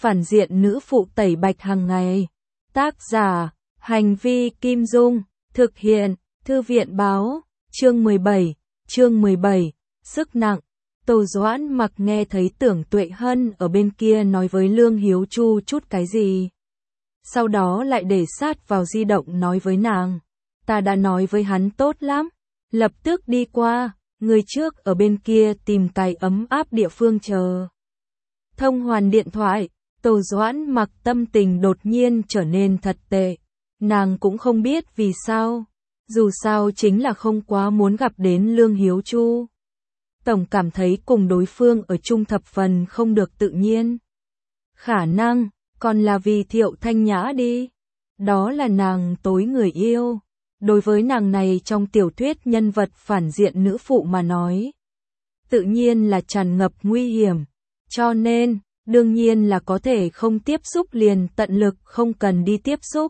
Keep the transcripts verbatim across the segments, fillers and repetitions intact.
phản diện nữ phụ tẩy bạch hàng ngày. Tác giả, Hành vi Kim Dung, thực hiện, Thư viện báo, chương mười bảy, chương mười bảy, sức nặng. Tô Doãn Mặc nghe thấy Tưởng Tuệ Hân ở bên kia nói với Lương Hiếu Chu chút cái gì. Sau đó lại để sát vào di động nói với nàng. Ta đã nói với hắn tốt lắm. Lập tức đi qua, người trước ở bên kia tìm cái ấm áp địa phương chờ. Thông hoàn điện thoại, Tô Doãn Mặc tâm tình đột nhiên trở nên thật tệ. Nàng cũng không biết vì sao. Dù sao chính là không quá muốn gặp đến Lương Hiếu Chu. Tổng cảm thấy cùng đối phương ở chung thập phần không được tự nhiên. Khả năng, còn là vì Thiệu Thanh Nhã đi. Đó là nàng tối người yêu. Đối với nàng này trong tiểu thuyết nhân vật phản diện nữ phụ mà nói. Tự nhiên là tràn ngập nguy hiểm. Cho nên, đương nhiên là có thể không tiếp xúc liền tận lực không cần đi tiếp xúc.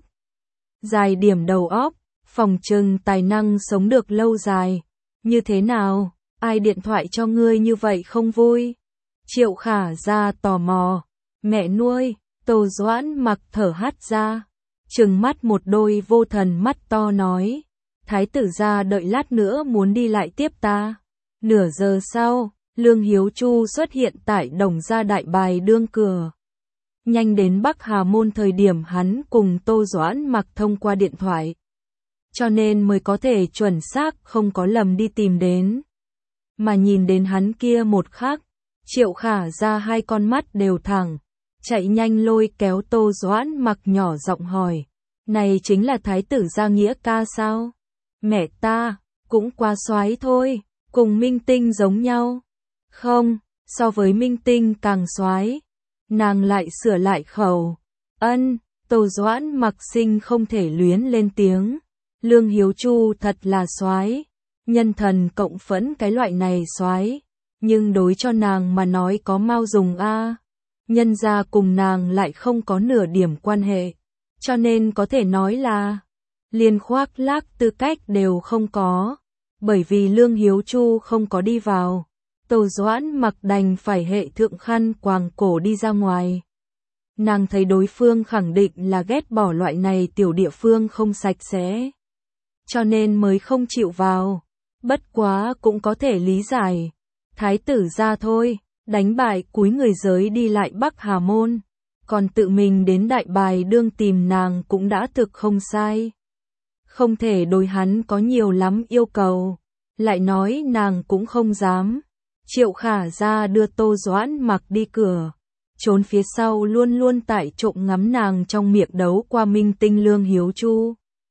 Dài điểm đầu óc, phòng trừng tài năng sống được lâu dài. Như thế nào? Ai điện thoại cho ngươi như vậy không vui? Triệu Khả ra tò mò. Mẹ nuôi, Tô Doãn Mặc thở hắt ra. Trừng mắt một đôi vô thần mắt to nói. Thái tử gia đợi lát nữa muốn đi lại tiếp ta. Nửa giờ sau, Lương Hiếu Chu xuất hiện tại Đồng Gia Đại Bài đương cửa. Nhanh đến Bắc Hà Môn thời điểm hắn cùng Tô Doãn Mặc thông qua điện thoại. Cho nên mới có thể chuẩn xác không có lầm đi tìm đến. Mà nhìn đến hắn kia một khắc, Triệu Khả ra hai con mắt đều thẳng. Chạy nhanh lôi kéo Tô Doãn Mặc nhỏ giọng hỏi. Này chính là thái tử gia nghĩa ca sao? Mẹ ta, cũng quá soái thôi, cùng minh tinh giống nhau. Không, so với minh tinh càng soái. Nàng lại sửa lại khẩu. Ân, Tô Doãn Mặc sinh không thể luyến lên tiếng. Lương Hiếu Chu thật là soái. Nhân thần cộng phẫn cái loại này soái. Nhưng đối cho nàng mà nói có mau dùng a. Nhân ra cùng nàng lại không có nửa điểm quan hệ. Cho nên có thể nói là liên khoác lác tư cách đều không có. Bởi vì Lương Hiếu Chu không có đi vào. Tô Doãn Mặc đành phải hệ thượng khăn quàng cổ đi ra ngoài. Nàng thấy đối phương khẳng định là ghét bỏ loại này tiểu địa phương không sạch sẽ. Cho nên mới không chịu vào. Bất quá cũng có thể lý giải. Thái tử ra thôi. Đánh bại cúi người giới đi lại Bắc Hà Môn. Còn tự mình đến Đại Bài đương tìm nàng cũng đã thực không sai. Không thể đối hắn có nhiều lắm yêu cầu. Lại nói nàng cũng không dám. Triệu Khả ra đưa Tô Doãn Mặc đi cửa. Trốn phía sau luôn luôn tại trộm ngắm nàng trong miệng đấu qua minh tinh Lương Hiếu Chu.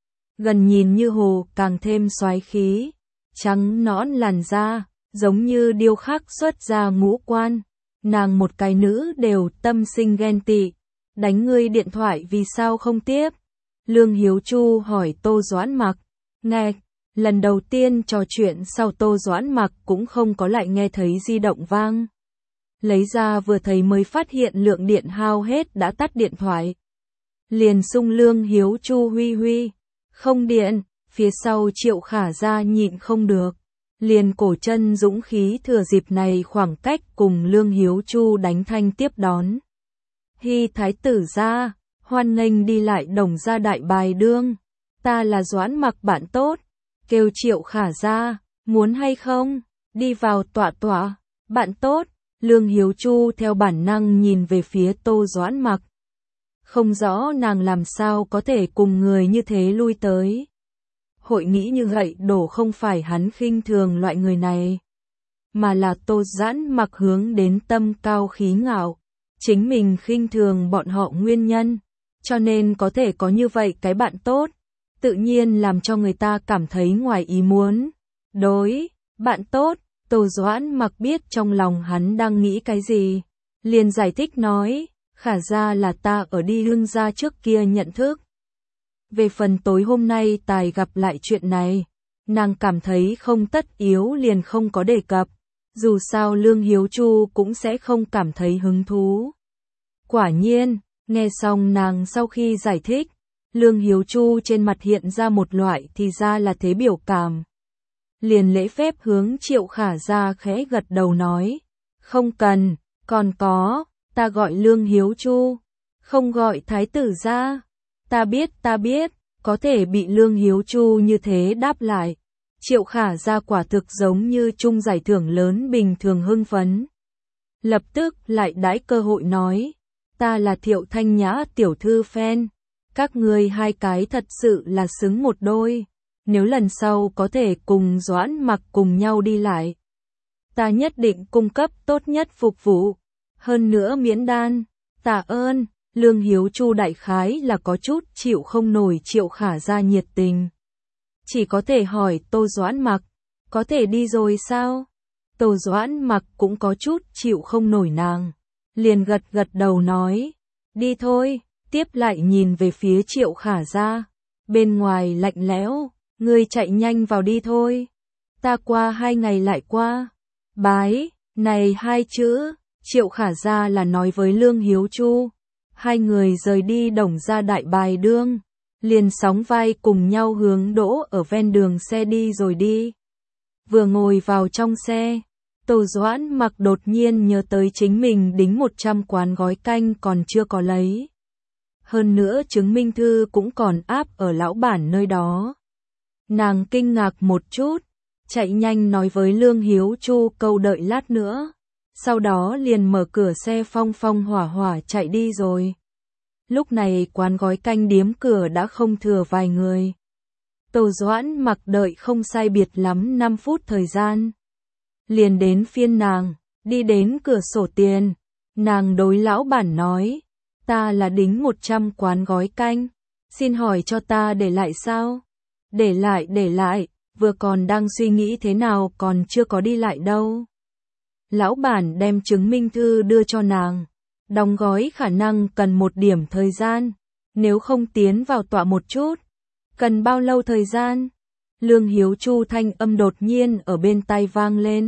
Gần nhìn như hồ càng thêm soái khí. Trắng nõn làn da. Giống như điêu khắc xuất ra ngũ quan, nàng một cái nữ đều tâm sinh ghen tị. Đánh ngươi điện thoại vì sao không tiếp? Lương Hiếu Chu hỏi Tô Doãn Mặc. Nghe, lần đầu tiên trò chuyện sau Tô Doãn Mặc cũng không có lại nghe thấy di động vang. Lấy ra vừa thấy mới phát hiện lượng điện hao hết đã tắt điện thoại. Liền sung Lương Hiếu Chu huy huy. Không điện, phía sau Triệu Khả ra nhịn không được. Liền cổ chân dũng khí thừa dịp này khoảng cách cùng Lương Hiếu Chu đánh thanh tiếp đón. Hi thái tử gia, hoan nghênh đi lại Đồng Gia Đại Bài đương. Ta là Doãn Mặc bạn tốt. Kêu Triệu Khả ra, muốn hay không? Đi vào tọa tọa. Bạn tốt, Lương Hiếu Chu theo bản năng nhìn về phía Tô Doãn Mặc. Không rõ nàng làm sao có thể cùng người như thế lui tới. Hội nghĩ như vậy đổ không phải hắn khinh thường loại người này. Mà là Tô Doãn Mặc hướng đến tâm cao khí ngạo. Chính mình khinh thường bọn họ nguyên nhân. Cho nên có thể có như vậy cái bạn tốt. Tự nhiên làm cho người ta cảm thấy ngoài ý muốn. Đối, bạn tốt, Tô Doãn Mặc biết trong lòng hắn đang nghĩ cái gì. Liền giải thích nói, Khả ra là ta ở đi Lương gia trước kia nhận thức. Về phần tối hôm nay tài gặp lại chuyện này, nàng cảm thấy không tất yếu liền không có đề cập. Dù sao Lương Hiếu Chu cũng sẽ không cảm thấy hứng thú. Quả nhiên, nghe xong nàng sau khi giải thích, Lương Hiếu Chu trên mặt hiện ra một loại thì ra là thế biểu cảm. Liền lễ phép hướng Triệu Khả ra khẽ gật đầu nói. Không cần, còn có, Ta gọi Lương Hiếu Chu, không gọi thái tử gia. Ta biết, ta biết, có thể bị Lương Hiếu Chu như thế đáp lại. Triệu Khả Gia quả thực giống như chung giải thưởng lớn bình thường hưng phấn. Lập tức lại đãi cơ hội nói, ta là Thiệu Thanh Nhã tiểu thư fan, các ngươi hai cái thật sự là xứng một đôi, nếu lần sau có thể cùng Doãn Mặc cùng nhau đi lại, ta nhất định cung cấp tốt nhất phục vụ, hơn nữa miễn đan. Tạ ơn. Lương Hiếu Chu đại khái là có chút chịu không nổi Triệu Khả Gia nhiệt tình. Chỉ có thể hỏi Tô Doãn Mặc, có thể đi rồi sao? Tô Doãn Mặc cũng có chút chịu không nổi nàng, liền gật gật đầu nói, đi thôi, tiếp lại nhìn về phía Triệu Khả Gia, bên ngoài lạnh lẽo, ngươi chạy nhanh vào đi thôi, ta qua hai ngày lại qua. Bái, này hai chữ, Triệu Khả Gia là nói với Lương Hiếu Chu. Hai người rời đi Đồng Gia Đại Bài Đương, liền sóng vai cùng nhau hướng đỗ ở ven đường xe đi rồi đi. Vừa ngồi vào trong xe, Tô Doãn Mặc đột nhiên nhớ tới chính mình đính một trăm quán gói canh còn chưa có lấy. Hơn nữa chứng minh thư cũng còn áp ở lão bản nơi đó. Nàng kinh ngạc một chút, chạy nhanh nói với Lương Hiếu Chu câu đợi lát nữa. Sau đó liền mở cửa xe phong phong hỏa hỏa chạy đi rồi. Lúc này quán gói canh điếm cửa đã không thừa vài người. Tô Doãn Mặc đợi không sai biệt lắm năm phút thời gian. Liền đến phiên nàng, đi đến cửa sổ tiền. Nàng đối lão bản nói, ta là đính một trăm quán gói canh. Xin hỏi cho ta để lại sao? Để lại, để lại, vừa còn đang suy nghĩ thế nào còn chưa có đi lại đâu. Lão bản đem chứng minh thư đưa cho nàng. Đóng gói khả năng cần một điểm thời gian. Nếu không tiến vào tọa một chút. Cần bao lâu thời gian? Lương Hiếu Chu thanh âm đột nhiên ở bên tai vang lên.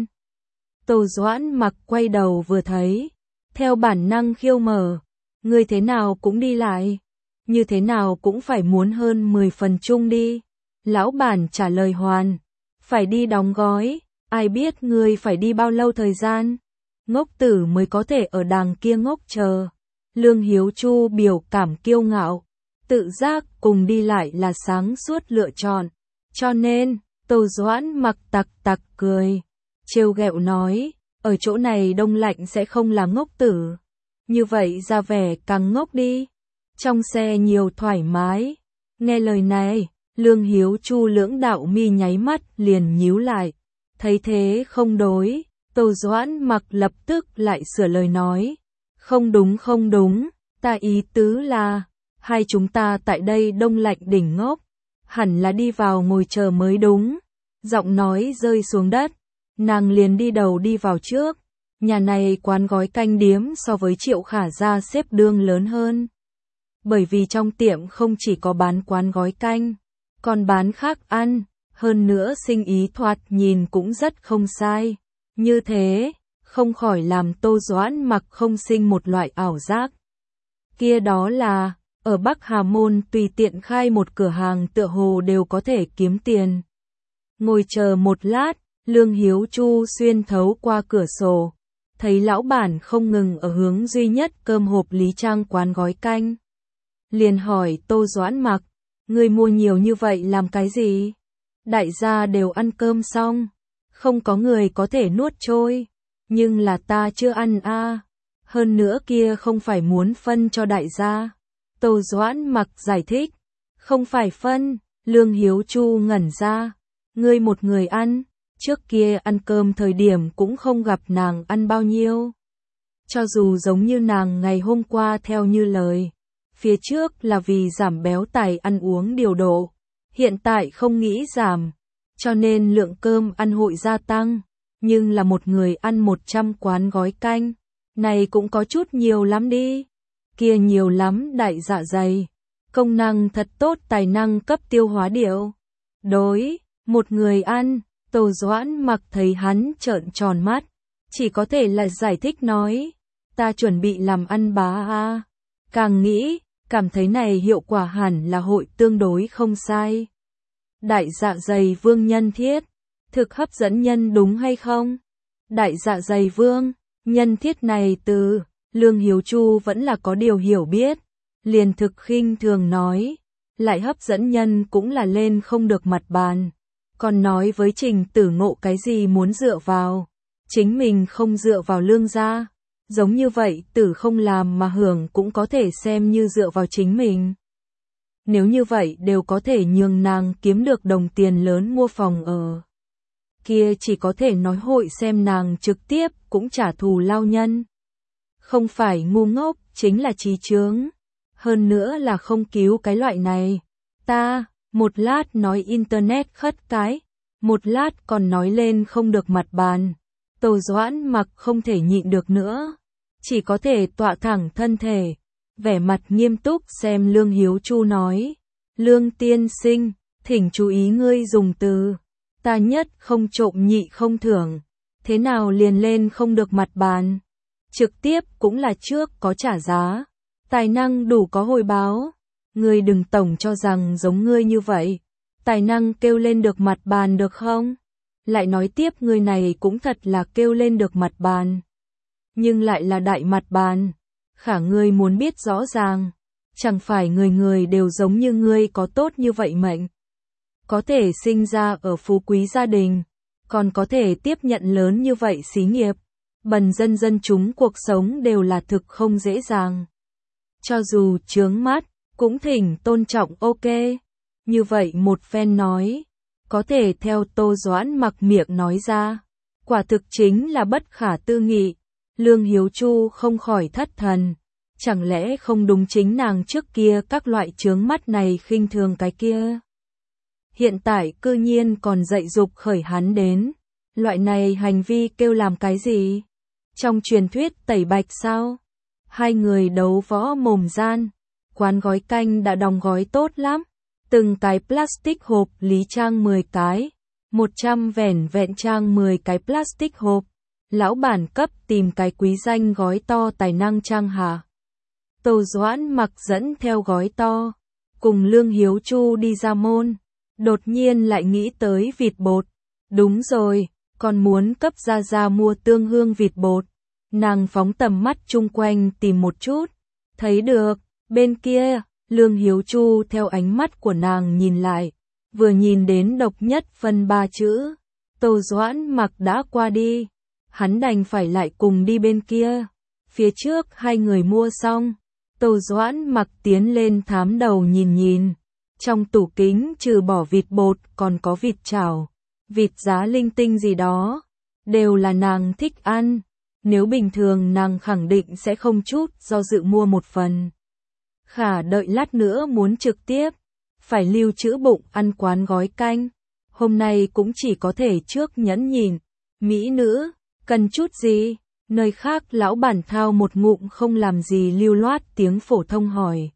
Tô Doãn Mặc quay đầu vừa thấy. Theo bản năng khiêu mở. Người thế nào cũng đi lại. Như thế nào cũng phải muốn hơn mười phần chung đi. Lão bản trả lời hoàn. Phải đi đóng gói. Ai biết ngươi phải đi bao lâu thời gian? Ngốc tử mới có thể ở đàng kia ngốc chờ. Lương Hiếu Chu biểu cảm kiêu ngạo. Tự giác cùng đi lại là sáng suốt lựa chọn. Cho nên, Tô Doãn Mặc tặc tặc cười. Trêu ghẹo nói, ở chỗ này đông lạnh sẽ không là ngốc tử. Như vậy ra vẻ càng ngốc đi. Trong xe nhiều thoải mái. Nghe lời này, Lương Hiếu Chu lưỡng đạo mi nháy mắt liền nhíu lại. Thấy thế không đối, Tô Doãn Mặc lập tức lại sửa lời nói. Không đúng không đúng, ta ý tứ là, hai chúng ta tại đây đông lạnh đỉnh ngốc, hẳn là đi vào ngồi chờ mới đúng. Giọng nói rơi xuống đất, nàng liền đi đầu đi vào trước. Nhà này quán gói canh điếm so với Triệu Khả Gia xếp đương lớn hơn. Bởi vì trong tiệm không chỉ có bán quán gói canh, còn bán khác ăn. Hơn nữa sinh ý thoạt nhìn cũng rất không sai. Như thế, không khỏi làm Tô Doãn Mặc không sinh một loại ảo giác. Kia đó là, ở Bắc Hà Môn tùy tiện khai một cửa hàng tựa hồ đều có thể kiếm tiền. Ngồi chờ một lát, Lương Hiếu Chu xuyên thấu qua cửa sổ. Thấy lão bản không ngừng ở hướng duy nhất cơm hộp Lý Trang quán gói canh. Liền hỏi Tô Doãn Mặc, ngươi mua nhiều như vậy làm cái gì? Đại gia đều ăn cơm xong, không có người có thể nuốt trôi, nhưng là ta chưa ăn a. À. Hơn nữa kia không phải muốn phân cho đại gia. Tô Doãn Mặc giải thích, không phải phân. Lương Hiếu Chu ngẩn ra, ngươi một người ăn, trước kia ăn cơm thời điểm cũng không gặp nàng ăn bao nhiêu. Cho dù giống như nàng ngày hôm qua theo như lời, phía trước là vì giảm béo tài ăn uống điều độ. Hiện tại không nghĩ giảm, cho nên lượng cơm ăn hội gia tăng, nhưng là một người ăn một trăm quán gói canh, này cũng có chút nhiều lắm đi. Kia nhiều lắm đại dạ dày, công năng thật tốt tài năng cấp tiêu hóa điệu. Đối, một người ăn, Tô Doãn Mặc thấy hắn trợn tròn mắt, chỉ có thể là giải thích nói, ta chuẩn bị làm ăn bá a. Càng nghĩ, cảm thấy này hiệu quả hẳn là hội tương đối không sai. Đại dạ dày vương nhân thiết, thực hấp dẫn nhân đúng hay không? Đại dạ dày vương, nhân thiết này từ Lương Hiếu Chu vẫn là có điều hiểu biết, liền thực khinh thường nói, lại hấp dẫn nhân cũng là lên không được mặt bàn, còn nói với Trình Tử Ngộ cái gì muốn dựa vào, chính mình không dựa vào Lương gia, giống như vậy tử không làm mà hưởng cũng có thể xem như dựa vào chính mình. Nếu như vậy đều có thể nhường nàng kiếm được đồng tiền lớn mua phòng ở. Kia chỉ có thể nói hội xem nàng trực tiếp cũng trả thù lao nhân. Không phải ngu ngốc, chính là trí chướng. Hơn nữa là không cứu cái loại này. Ta, một lát nói internet khất cái, một lát còn nói lên không được mặt bàn. Tô Doãn Mặc không thể nhịn được nữa, chỉ có thể tọa thẳng thân thể, vẻ mặt nghiêm túc xem Lương Hiếu Chu nói. Lương tiên sinh, thỉnh chú ý ngươi dùng từ, ta nhất không trộm nhị không thưởng, thế nào liền lên không được mặt bàn. Trực tiếp cũng là trước có trả giá, tài năng đủ có hồi báo. Ngươi đừng tổng cho rằng giống ngươi như vậy, tài năng kêu lên được mặt bàn được không? Lại nói tiếp ngươi này cũng thật là kêu lên được mặt bàn, nhưng lại là đại mặt bàn. Khả ngươi muốn biết rõ ràng, chẳng phải người người đều giống như ngươi có tốt như vậy mệnh. Có thể sinh ra ở phú quý gia đình, còn có thể tiếp nhận lớn như vậy xí nghiệp. Bần dân dân chúng cuộc sống đều là thực không dễ dàng. Cho dù chướng mắt, cũng thỉnh tôn trọng ok. Như vậy một phen nói, có thể theo Tô Doãn Mặc miệng nói ra, quả thực chính là bất khả tư nghị. Lương Hiếu Chu không khỏi thất thần, chẳng lẽ không đúng chính nàng trước kia các loại chướng mắt này khinh thường cái kia. Hiện tại cư nhiên còn dạy dục khởi hắn đến, loại này hành vi kêu làm cái gì? Trong truyền thuyết tẩy bạch sao? Hai người đấu võ mồm gian, quán gói canh đã đóng gói tốt lắm, từng cái plastic hộp lý trang mười cái, một trăm vẻn vẹn trang mười cái plastic hộp. Lão bản cấp tìm cái quý danh gói to tài năng trang hạ. Tô Doãn Mặc dẫn theo gói to, cùng Lương Hiếu Chu đi ra môn, đột nhiên lại nghĩ tới vịt bột. Đúng rồi, còn muốn cấp ra ra mua tương hương vịt bột. Nàng phóng tầm mắt chung quanh tìm một chút, thấy được, bên kia, Lương Hiếu Chu theo ánh mắt của nàng nhìn lại, vừa nhìn đến độc nhất phân ba chữ, Tô Doãn Mặc đã qua đi. Hắn đành phải lại cùng đi bên kia. Phía trước hai người mua xong, Tô Doãn Mặc tiến lên thám đầu nhìn nhìn. Trong tủ kính trừ bỏ vịt bột còn có vịt chảo, vịt giá linh tinh gì đó, đều là nàng thích ăn. Nếu bình thường nàng khẳng định sẽ không chút do dự mua một phần. Khả đợi lát nữa muốn trực tiếp, phải lưu trữ bụng ăn quán gói canh. Hôm nay cũng chỉ có thể trước nhẫn nhìn. Mỹ nữ, cần chút gì? Nơi khác lão bản thao một ngụm không làm gì lưu loát tiếng phổ thông hỏi.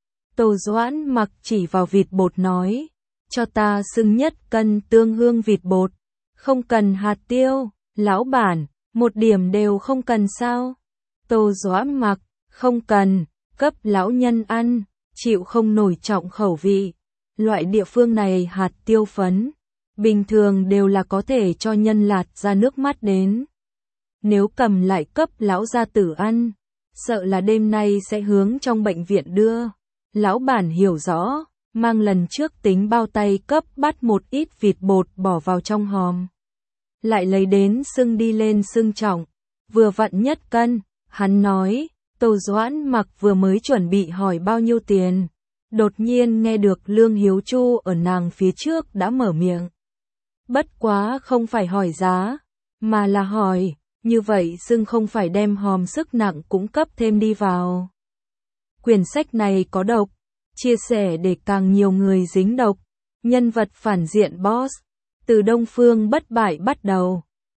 Tô Doãn Mặc chỉ vào vịt bột nói, cho ta xưng nhất cân tương hương vịt bột, không cần hạt tiêu. Lão bản, một điểm đều không cần sao? Tô Doãn Mặc, không cần, cấp lão nhân ăn, chịu không nổi trọng khẩu vị. Loại địa phương này hạt tiêu phấn, bình thường đều là có thể cho nhân lạt ra nước mắt đến. Nếu cầm lại cấp lão gia tử ăn, sợ là đêm nay sẽ hướng trong bệnh viện đưa. Lão bản hiểu rõ, mang lần trước tính bao tay cấp bắt một ít vịt bột bỏ vào trong hòm. Lại lấy đến xưng đi lên xưng trọng, vừa vặn nhất cân, hắn nói. Tô Doãn Mặc vừa mới chuẩn bị hỏi bao nhiêu tiền, đột nhiên nghe được Lương Hiếu Chu ở nàng phía trước đã mở miệng. Bất quá không phải hỏi giá, mà là hỏi, như vậy xưng không phải đem hòm sức nặng cũng cấp thêm đi vào. Quyển sách này có độc, chia sẻ để càng nhiều người dính độc. Nhân vật phản diện boss, từ Đông Phương Bất Bại bắt đầu,